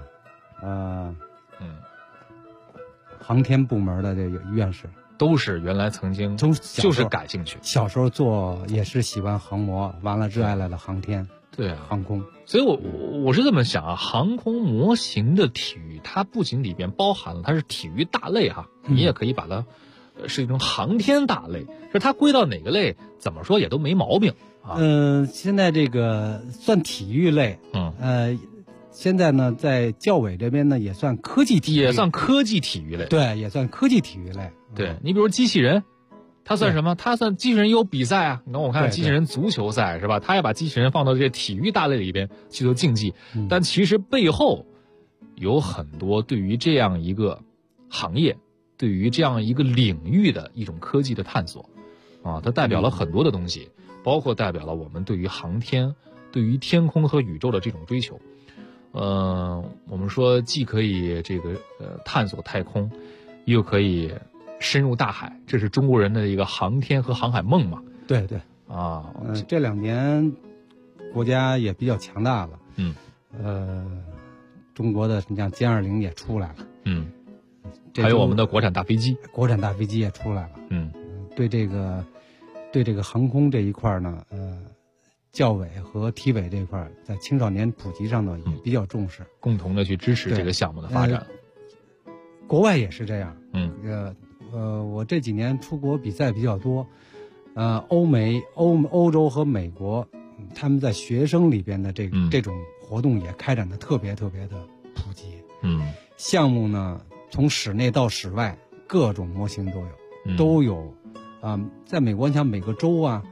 航天部门的这个院士都是原来曾经就是感兴趣， 小时候也是喜欢航模，完了热爱了航天。 对啊， 航空， 所以我是这么想啊，航空模型的体育，它不仅里边包含了它是体育大类哈，你也可以把它是一种航天大类，就是它归到哪个类，怎么说也都没毛病啊。 现在这个算体育类，现在呢在教委这边呢也算科技体育， 也算科技体育类， 对，也算科技体育类。 对，你比如机器人。它算什么？它算机器人有比赛啊！你看，我看机器人足球赛是吧？它也把机器人放到这些体育大类里边去做竞技，但其实背后有很多对于这样一个行业、对于这样一个领域的一种科技的探索啊！它代表了很多的东西，包括代表了我们对于航天、对于天空和宇宙的这种追求。我们说既可以这个探索太空，又可以深入大海，这是中国人的一个航天和航海梦嘛？ 对啊， 这2年国家也比较强大了。中国的你像歼20也出来了， 还有我们的国产大飞机也出来了。对这个航空这一块呢，教委和体委这一块在青少年普及上呢也比较重视， 共同的去支持这个项目的发展。 国外也是这样。我这几年出国比赛比较多，欧洲和美国，他们在学生里边的这种活动也开展的特别的普及。项目呢从室内到室外，各种模型都有。在美国，你像每个州啊，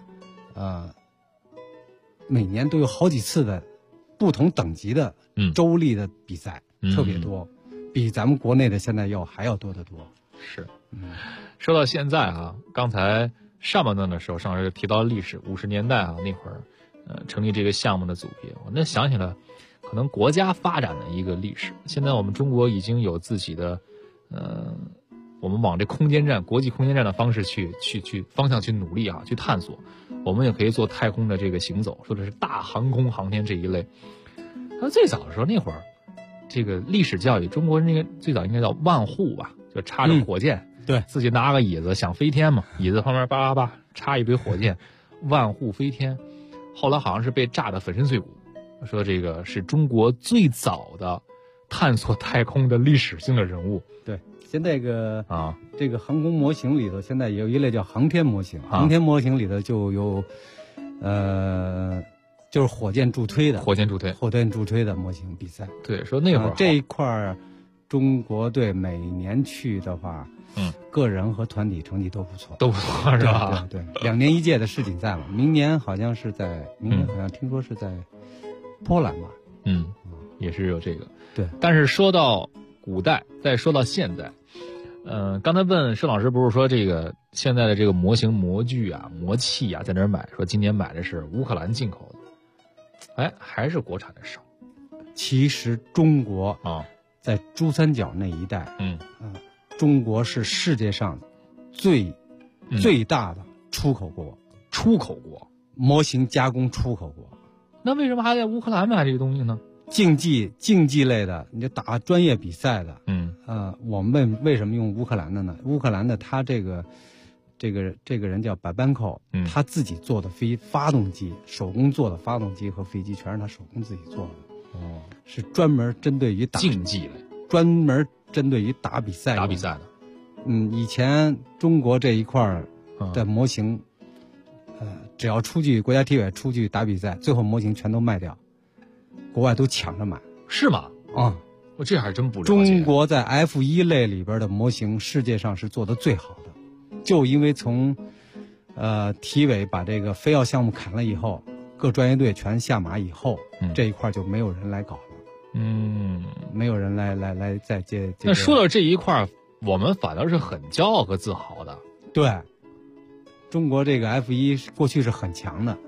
每年都有好几次的不同等级的州立的比赛，特别多，比咱们国内的现在还要多得多。 是。说到现在啊，刚才上半段的时候，上师提到历史，50年代啊那会儿，成立这个项目的组别，我那想起了可能国家发展的一个历史。现在我们中国已经有自己的，我们往这空间站、国际空间站的方式去方向去努力啊，去探索。我们也可以做太空的这个行走，说的是大航空航天这一类。最早的时候那会儿，这个历史教育，中国那个最早应该叫万户吧，就插着火箭。 对， 自己拿个椅子想飞天嘛，椅子旁边叭叭叭插一堆火箭，万户飞天。后来好像是被炸得粉身碎骨，说这个是中国最早的探索太空的历史性的人物。 对， 现在这个航空模型里头，现在有一类叫航天模型，航天模型里头就有，就是火箭助推的模型比赛。 对，说那会儿这一块，中国队每年去的话，个人和团体成绩都不错， 是吧？ 对，2年1届的世锦赛嘛，明年好像听说是在波兰吧？ 也是有这个。 对， 但是说到古代，再说到现在，刚才问盛老师不是说这个现在的这个模型模具啊、模器啊在哪儿买？说今年买的是乌克兰进口的，还是国产的少。 其实中国在珠三角那一带，中国是世界上最大的出口国，模型加工出口国。 那为什么还在乌克兰买这个东西呢？ 竞技类的，你就打专业比赛的，我们为什么用乌克兰的呢？乌克兰的他这个人叫巴班寇，他自己做的发动机，手工做的发动机和飞机全是他手工自己做的，是专门针对于竞技类， 专门针对于打比赛的。 以前中国这一块的模型，只要出去国家体委出去打比赛，最后模型全都卖掉。国外都抢着买， 是吗？我这还真不了解。 中国在 F1 类里边的模型，世界上是做的最好的，就因为从体委把这个非要项目砍了以后，各专业队全下马以后，这一块就没有人来搞了。没有人来再接。 那说到这一块，我们反倒是很骄傲和自豪的。 对，中国这个 F1 过去是很强的，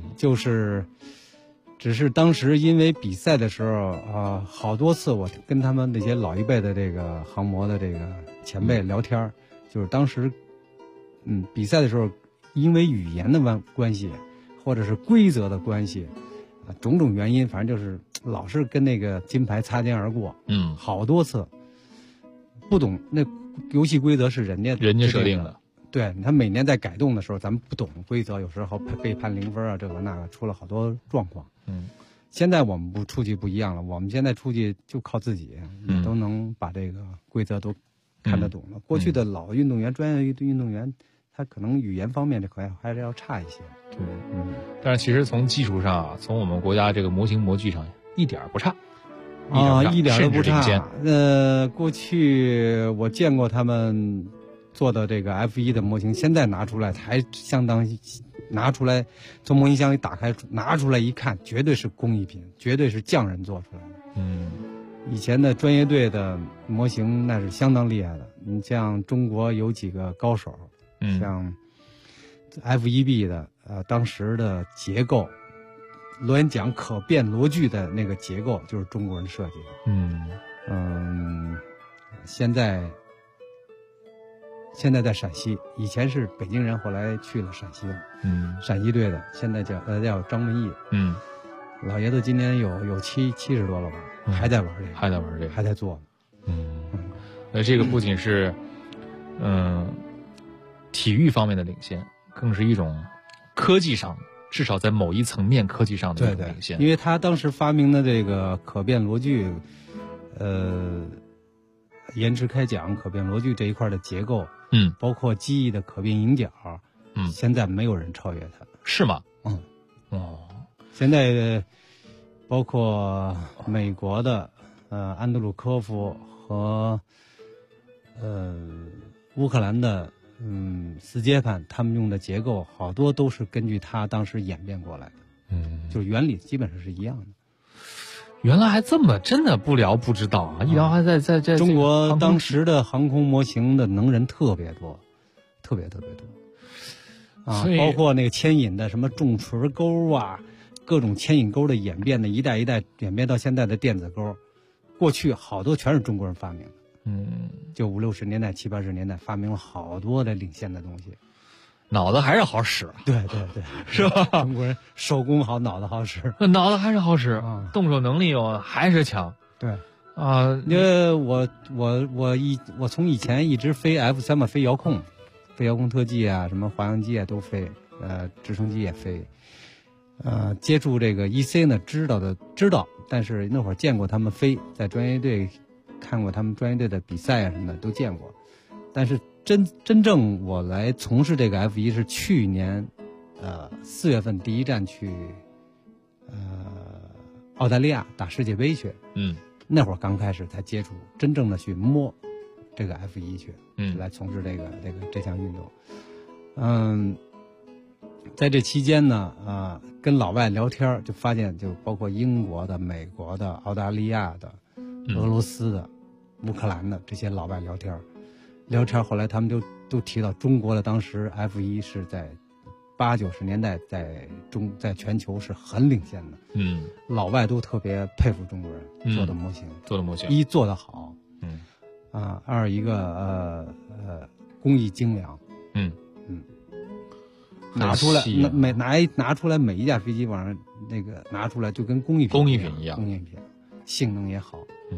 只是当时因为比赛的时候好多次我跟他们那些老一辈的这个航模的这个前辈聊天，就是当时比赛的时候，因为语言的关系，或者是规则的关系，种种原因，反正就是老是跟那个金牌擦肩而过。好多次不懂那游戏规则是人家设定的。 对，他每年在改动的时候，咱们不懂规则，有时候被判0分啊，这个那个，出了好多状况。现在我们出去不一样了，我们现在出去就靠自己，都能把这个规则都看得懂了。过去的老运动员、专业运动员，他可能语言方面这块还是要差一些。 对，但是其实从技术上，从我们国家这个模型模具上一点不差。 一点都不差。过去我见过他们做的这个 F1 的模型，现在拿出来还相当，拿出来从模型箱里打开拿出来一看，绝对是工艺品，绝对是匠人做出来的。以前的专业队的模型那是相当厉害的。你像中国有几个高手，像 F1B 的当时的结构，螺旋桨可变螺距的那个结构就是中国人设计的。现在在陕西，以前是北京人，后来去了陕西了。陕西队的现在叫张文义。老爷子今年有70多了吧，还在玩这个，还在做呢。 这个不仅是体育方面的领先，更是一种科技上，至少在某一层面科技上的一种领先。 因为他当时发明的这个可变螺距，延迟开桨、可变螺距这一块的结构，包括机翼的可变迎角，现在没有人超越它。 是吗？ 现在包括美国的安德鲁科夫和乌克兰的斯捷潘，他们用的结构好多都是根据他当时演变过来的。就是原理基本上是一样的。 原来还这么，真的不知道啊！一聊还在中国当时的航空模型的能人特别多，特别多包括那个牵引的什么重锤钩啊，各种牵引钩的演变的，一代一代演变到现在的电子钩，过去好多全是中国人发明的。就50、60年代、70、80年代发明了好多的领先的东西。 脑子还是好使。 对， 是吧？ 中国人手工好，脑子好使。 脑子还是好使，动手能力还是强。 对因为我从以前一直飞 F3嘛，飞遥控特技啊，什么滑翔机啊都飞，直升机也飞。接触这个 EC 呢，知道，但是那会儿见过他们飞，在专业队看过他们专业队的比赛啊什么的都见过，但是真正我来从事这个 F1是去年4月份第一站去澳大利亚打世界杯去，那会儿刚开始才接触，真正的去摸这个 F1去，来从事这项运动。在这期间呢，跟老外聊天就发现，就包括英国的、美国的、澳大利亚的、俄罗斯的、乌克兰的这些老外聊天，后来他们都提到中国的当时 F1是在80、90年代在全球是很领先的，老外都特别佩服中国人做的模型，一做得好，二一个工艺精良，拿出来拿出来每一架飞机往上那个拿出来就跟工艺品一样，性能也好，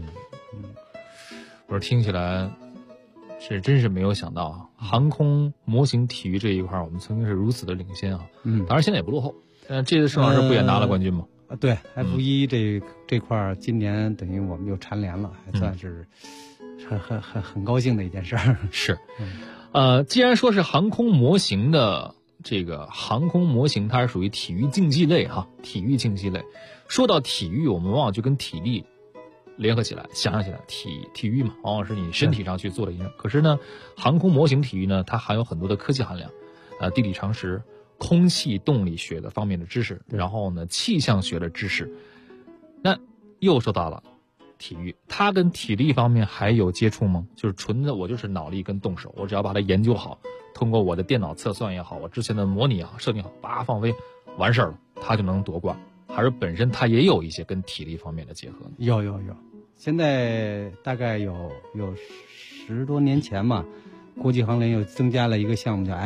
我说听起来是真是没有想到啊，航空模型体育这一块我们曾经是如此的领先啊，当然现在也不落后，这次盛老师不也拿了冠军吗？ 对 F1这块今年等于我们又蝉联了，还算是很高兴的一件事儿。 是，既然说是航空模型的这个航空模型，它是属于体育竞技类哈，体育竞技类。说到体育，我们往往就跟体力联合起来，想象起来，体育嘛，往往是你身体上去做的一件。可是呢，航空模型体育呢，它含有很多的科技含量，地理常识、空气动力学的方面的知识，然后呢，气象学的知识。那又说到了体育，它跟体力方面还有接触吗？就是纯的我就是脑力跟动手，我只要把它研究好，通过我的电脑测算也好，我之前的模拟也好，设定好，叭放飞，完事儿了，它就能夺冠。还是本身它也有一些跟体力方面的结合呢？ 有，现在大概有10多年前嘛，国际航联又增加了一个项目叫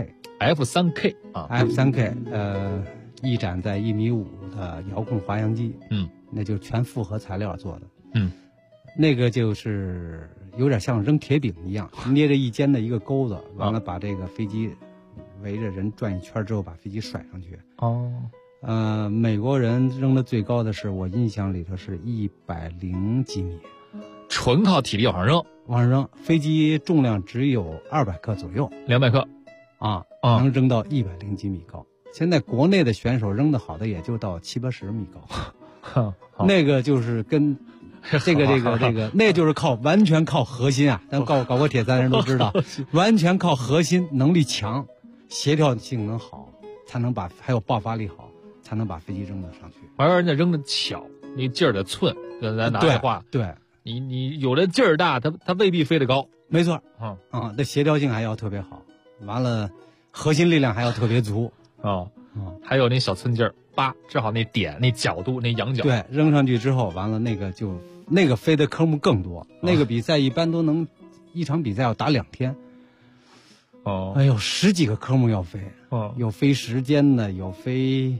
F3K 啊 ，F3K 翼展在1.5米的遥控滑翔机，那就是全复合材料做的，那个就是有点像扔铁饼一样，捏着一肩的一个钩子，完了把这个飞机围着人转一圈之后，把飞机甩上去。美国人扔的最高的是我印象里头是100几米， 纯靠体力往上扔， 飞机重量只有200克左右 ，200克， 能扔到100几米高。现在国内的选手扔得好的也就到70、80米高，那个就是跟这个，那就是完全靠核心啊！咱搞过铁三的人都知道，完全靠核心能力强，协调性能好，才能还有爆发力好，才能把飞机扔得上去。 而人家扔的巧，你劲儿得寸，咱拿这话， 对， 你有的劲儿大，它未必飞得高， 没错，这协调性还要特别好，完了核心力量还要特别足。 还有那小寸劲儿，正好那点那角度那仰角， 对，扔上去之后，完了那个飞的科目更多，那个比赛一般都能一场比赛要打2天，哎呦，10几个科目要飞，有飞时间的，有飞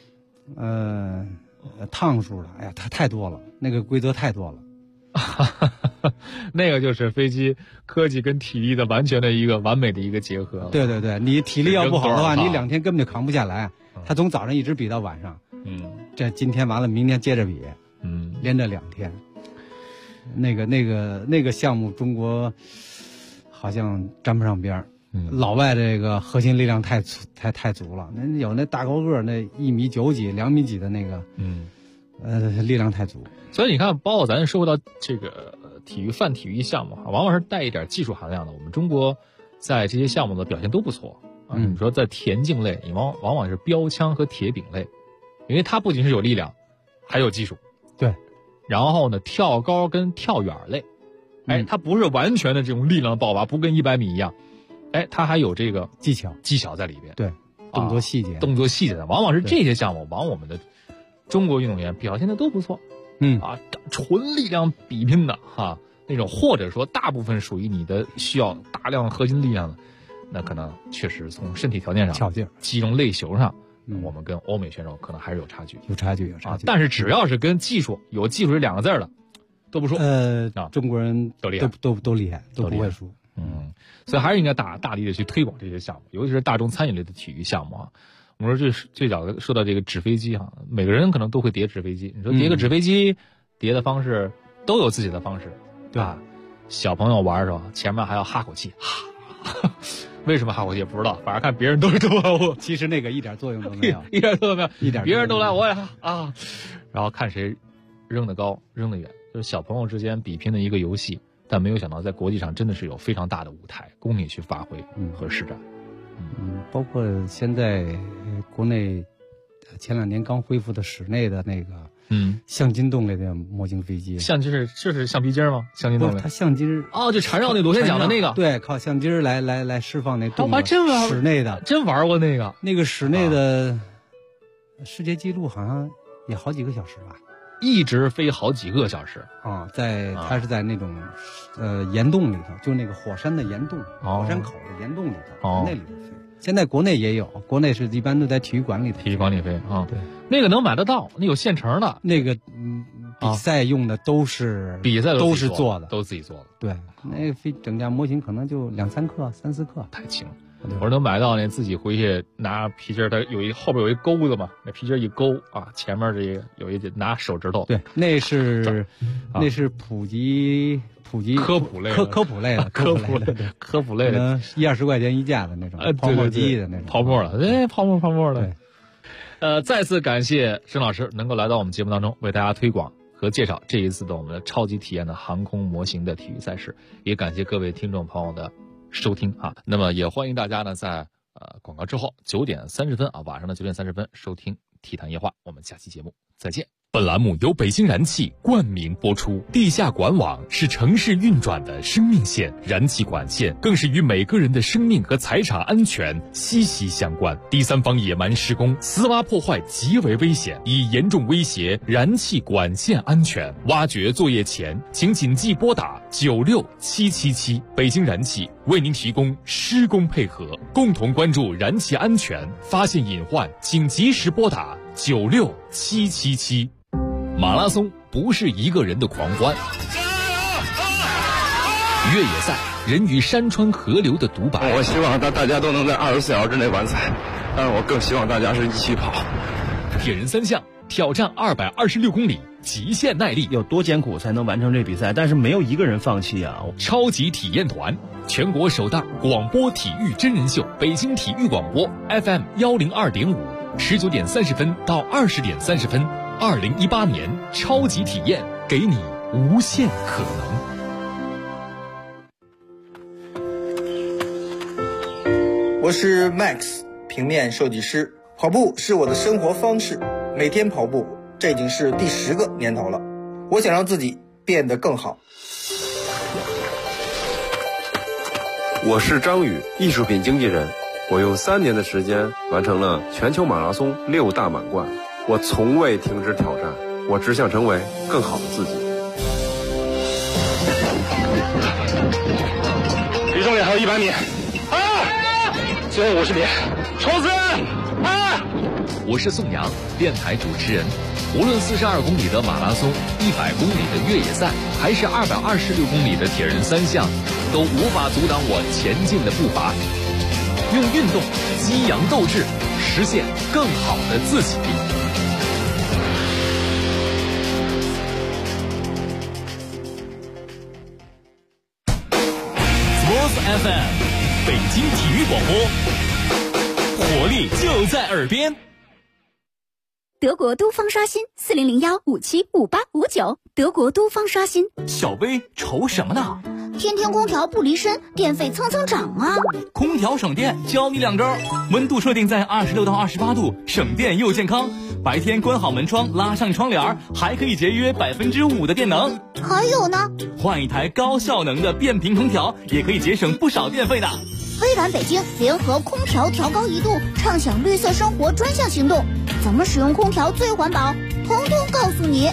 趟数的，哎呀，它太多了，那个规则太多了。 那个就是飞机科技跟体力的完全的一个完美的一个结合。 对，你体力要不好的话，你2天根本就扛不下来。他从早上一直比到晚上，这今天完了，明天接着比，连着2天。那个项目中国好像沾不上边儿，老外这个核心力量太足了，有那大高个那1.9米几、2米几的那个，力量太足。 所以你看，包括咱说到这个泛体育项目，往往是带一点技术含量的。我们中国在这些项目的表现都不错啊。你说在田径类，你往往是标枪和铁饼类，因为它不仅是有力量，还有技术。 对。 然后呢，跳高跟跳远类，它不是完全的这种力量爆发，不跟100米一样，它还有这个技巧在里边。 对，动作细节的，往往是这些项目，我们的中国运动员表现的都不错。纯力量比拼的哈那种，或者说大部分属于你的需要大量核心力量的，那可能确实从身体条件上、肌肉类型上，我们跟欧美选手可能还是有差距。但是只要是跟技术有技术这2个字的，都不输。 中国人都厉害，都厉害，都不会输。 所以还是应该大力的去推广这些项目，尤其是大众参与类的体育项目啊。我们说最早说到这个纸飞机哈，每个人可能都会叠纸飞机。你说叠个纸飞机，叠的方式都有自己的方式， 啊，小朋友玩的时候前面还要哈口气，哈，为什么哈口气也不知道，反正看别人都是这么， 其实那个一点作用都没有， 一点作用没有， 一点别人都来我也哈啊，然后看谁扔得高扔得远，就是小朋友之间比拼的一个游戏。但没有想到在国际上真的是有非常大的舞台供你去发挥和施展。 包括现在国内前2年刚恢复的室内的那个橡筋动力的模型飞机， 就是橡皮筋吗？橡筋动力， 它橡筋就缠绕那螺旋桨的那个， 对，靠橡筋来释放那动力。 我还真玩室内的， 真玩过那个室内的世界纪录好像也好几个小时吧。 一直飞好几个小时啊，它是在那种岩洞里头，就那个火山的岩洞，火山口的岩洞里头，那里头飞。现在国内也有，国内是一般都在体育馆里头。 体育馆里飞啊， 对， 那个能买得到，那有现成的。 那个比赛用的都是都是做的， 都自己做的。 对，那飞整架模型可能就2-3克、3-4克， 太轻了。我说能买到那自己回去拿皮筋，它后边有一钩子嘛，那皮筋一勾啊，前面这个有一拿手指头。 对，那是普及科普类的科普类的1-20块钱一架的那种泡沫机的那种泡沫的，泡沫的。对，再次感谢申老师能够来到我们节目当中，为大家推广和介绍这一次的我们的超级体验的航空模型的体育赛事，也感谢各位听众朋友的收听啊。那么也欢迎大家呢在广告之后9点30分啊，晚上的9点30分收听体坛夜话，我们下期节目再见。 本栏目由北京燃气冠名播出。地下管网是城市运转的生命线，燃气管线更是与每个人的生命和财产安全息息相关。第三方野蛮施工、私挖破坏极为危险，已严重威胁燃气管线安全。挖掘作业前，请谨记拨打96777。北京燃气为您提供施工配合，共同关注燃气安全，发现隐患请及时拨打96777。马拉松不是一个人的狂欢，越野赛人与山川河流的独白。 我希望大家都能在24小时之内完赛，但是我更希望大家是一起跑。 铁人3项挑战226公里，极限耐力， 有多艰苦才能完成这比赛？但是没有一个人放弃啊！ 超级体验团，全国首档广播体育真人秀，北京体育广播 FM 102.5，19点30分到20点30分。2018年超级体验，给你无限可能。我是 Max， 平面设计师。跑步是我的生活方式，每天跑步，这已经是第10个年头了。我想让自己变得更好。 我是张宇，艺术品经纪人。我用3年的时间完成了全球马拉松6大满贯。我从未停止挑战，我只想成为更好的自己。 离终点还有100米，最后50米，冲刺！ 我是宋阳，电台主持人。无论42公里的马拉松、100公里的越野赛，还是226公里的铁人3项，都无法阻挡我前进的步伐。用运动激扬斗志，实现更好的自己。FM 北京体育广播，活力就在耳边。 德国都方刷新4001575859，德国都方刷新。 小薇愁什么呢？ 天天空调不离身，电费蹭蹭涨啊！ 空调省电，教你2招：温度设定在26到28度，省电又健康。白天关好门窗，拉上窗帘，还可以节约5%的电能。 还有呢， 换一台高效能的变频空调，也可以节省不少电费的。 微软北京联合空调调高1度，畅享绿色生活专项行动，怎么使用空调最环保，通通告诉你。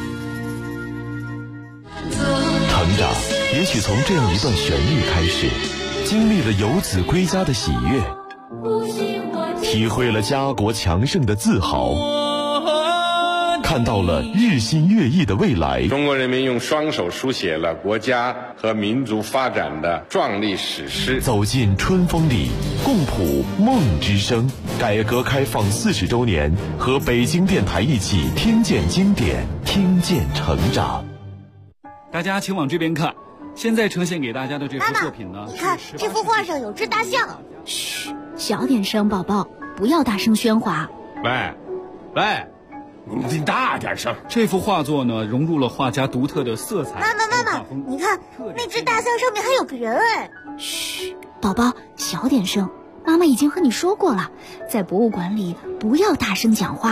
成长也许从这样一段旋律开始，经历了游子归家的喜悦，体会了家国强盛的自豪，看到了日新月异的未来。 中国人民用双手书写了国家和民族发展的壮丽史诗。 走进春风里，共谱梦之声。改革开放40周年，和北京电台一起听见经典，听见成长。 大家请往这边看。现在呈现给大家的这幅作品呢， 你看这幅画上有只大象。 嘘，小点声，宝宝，不要大声喧哗。 喂，你大点声。这幅画作呢，融入了画家独特的色彩。 妈妈，你看那只大象上面还有个人哎。 嘘，宝宝，小点声。妈妈已经和你说过了，在博物馆里不要大声讲话。